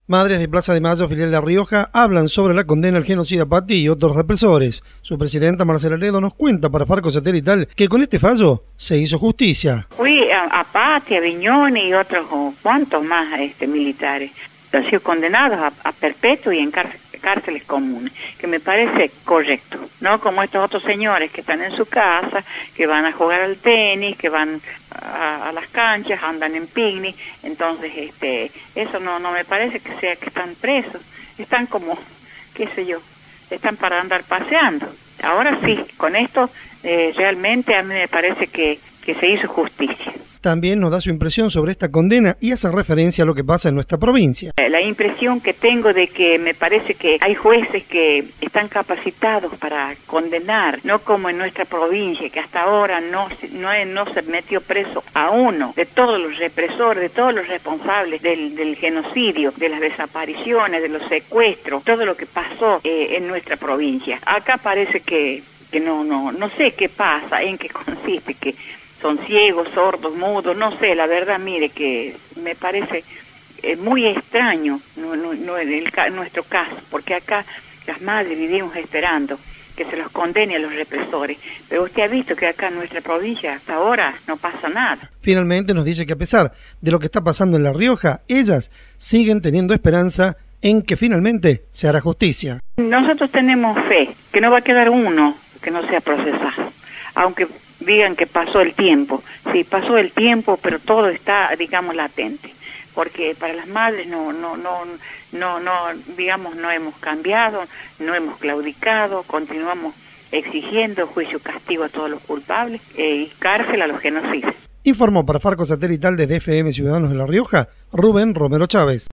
Madres de Plaza de Mayo, filial La Rioja, hablan sobre la condena al genocida Patti y otros represores. Su presidenta, Marcela Ledo, nos cuenta para Farco Satelital que con este fallo se hizo justicia. Fui a Patti, a Viñones y otros cuantos más militares. Han sido condenados a perpetuo y en cárceles comunes, que me parece correcto, ¿no? Como estos otros señores que están en su casa, que van a jugar al tenis, que van a las canchas, andan en picnic, entonces eso no me parece que sea que están presos, están como, qué sé yo, están para andar paseando. Ahora sí, con esto realmente a mí me parece que se hizo justicia. También nos da su impresión sobre esta condena y hace referencia a lo que pasa en nuestra provincia. La impresión que tengo de que me parece que hay jueces que están capacitados para condenar, no como en nuestra provincia, que hasta ahora no se metió preso a uno de todos los represores, de todos los responsables del genocidio, de las desapariciones, de los secuestros, todo lo que pasó en nuestra provincia. Acá parece que no sé qué pasa, en qué consiste, que son ciegos, sordos, mudos, no sé, la verdad, mire, que me parece muy extraño en nuestro caso, porque acá las madres vivimos esperando que se los condene a los represores, pero usted ha visto que acá en nuestra provincia hasta ahora no pasa nada. Finalmente nos dice que a pesar de lo que está pasando en La Rioja, ellas siguen teniendo esperanza en que finalmente se hará justicia. Nosotros tenemos fe que no va a quedar uno que no sea procesado, aunque digan que pasó el tiempo. Sí, pasó el tiempo, pero todo está, digamos, latente, porque para las madres digamos, no hemos cambiado, no hemos claudicado, continuamos exigiendo juicio castigo a todos los culpables y cárcel a los genocidas. Informó para Farco Satelital desde FM Ciudadanos de La Rioja, Rubén Romero Chávez.